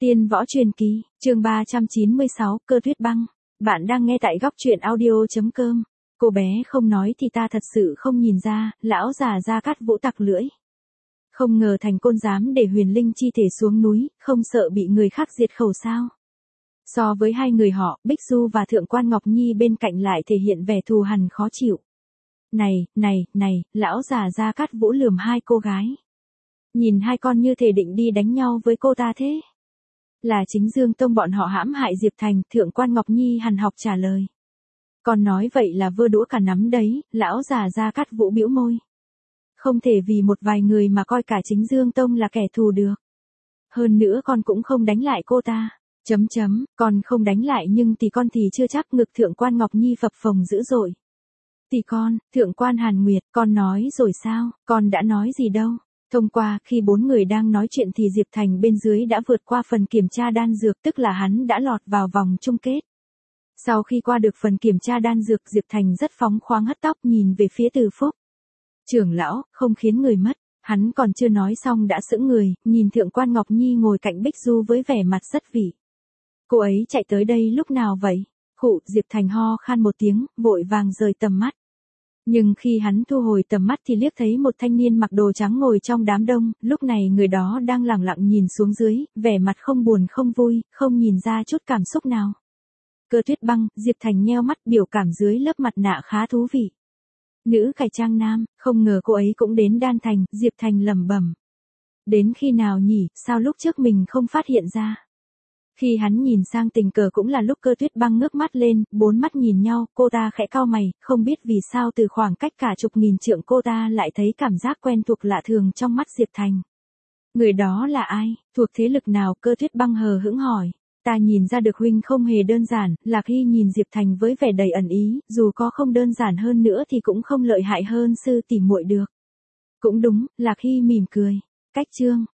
Tiên võ truyền kỳ, chương 396, cơ tuyết băng. Bạn đang nghe tại góc truyện audio.com. Cô bé không nói thì ta thật sự không nhìn ra, lão già Gia Cát Vũ tặc lưỡi. Không ngờ Thành Côn dám để huyền linh chi thể xuống núi, không sợ bị người khác diệt khẩu sao. So với hai người họ, Bích Du và Thượng quan Ngọc Nhi bên cạnh lại thể hiện vẻ thù hằn khó chịu. Này, lão già Gia Cát Vũ lườm hai cô gái. Nhìn hai con như thể định đi đánh nhau với cô ta thế. Là chính Dương Tông bọn họ hãm hại Diệp Thành, Thượng quan Ngọc Nhi hằn học trả lời. Còn nói vậy là vơ đũa cả nắm đấy, lão già Gia Cát Vũ bĩu môi. Không thể vì một vài người mà coi cả chính Dương Tông là kẻ thù được. Hơn nữa con cũng không đánh lại cô ta. Con không đánh lại nhưng thì con thì chưa chắc. Ngực Thượng quan Ngọc Nhi phập phồng dữ dội. Thì con, Thượng quan Hàn Nguyệt, con nói rồi sao, con đã nói gì đâu. Thông qua, khi bốn người đang nói chuyện thì Diệp Thành bên dưới đã vượt qua phần kiểm tra đan dược, tức là hắn đã lọt vào vòng chung kết. Sau khi qua được phần kiểm tra đan dược, Diệp Thành rất phóng khoáng hất tóc nhìn về phía Từ Phúc. Trưởng lão, không khiến người mất. Hắn còn chưa nói xong đã sững người, nhìn Thượng quan Ngọc Nhi ngồi cạnh Bích Du với vẻ mặt rất vị. Cô ấy chạy tới đây lúc nào vậy? Khụ, Diệp Thành ho khan một tiếng, vội vàng rời tầm mắt. Nhưng khi hắn thu hồi tầm mắt thì liếc thấy một thanh niên mặc đồ trắng ngồi trong đám đông, lúc này người đó đang lẳng lặng nhìn xuống dưới, vẻ mặt không buồn không vui, không nhìn ra chút cảm xúc nào. Cơ tuyết băng, Diệp Thành nheo mắt, biểu cảm dưới lớp mặt nạ khá thú vị. Nữ cải trang nam, không ngờ cô ấy cũng đến Đan Thành, Diệp Thành lẩm bẩm. Đến khi nào nhỉ, sao lúc trước mình không phát hiện ra. Khi hắn nhìn sang tình cờ cũng là lúc cơ tuyết băng ngước mắt lên, bốn mắt nhìn nhau, cô ta khẽ cau mày, không biết vì sao từ khoảng cách cả chục nghìn trượng cô ta lại thấy cảm giác quen thuộc lạ thường trong mắt Diệp Thành. Người đó là ai, thuộc thế lực nào? Cơ tuyết băng hờ hững hỏi. Ta nhìn ra được huynh không hề đơn giản. Lạc Hy nhìn Diệp Thành với vẻ đầy ẩn ý, dù có không đơn giản hơn nữa thì cũng không lợi hại hơn sư tỷ muội được. Cũng đúng, Lạc Hy mỉm cười. Cách chương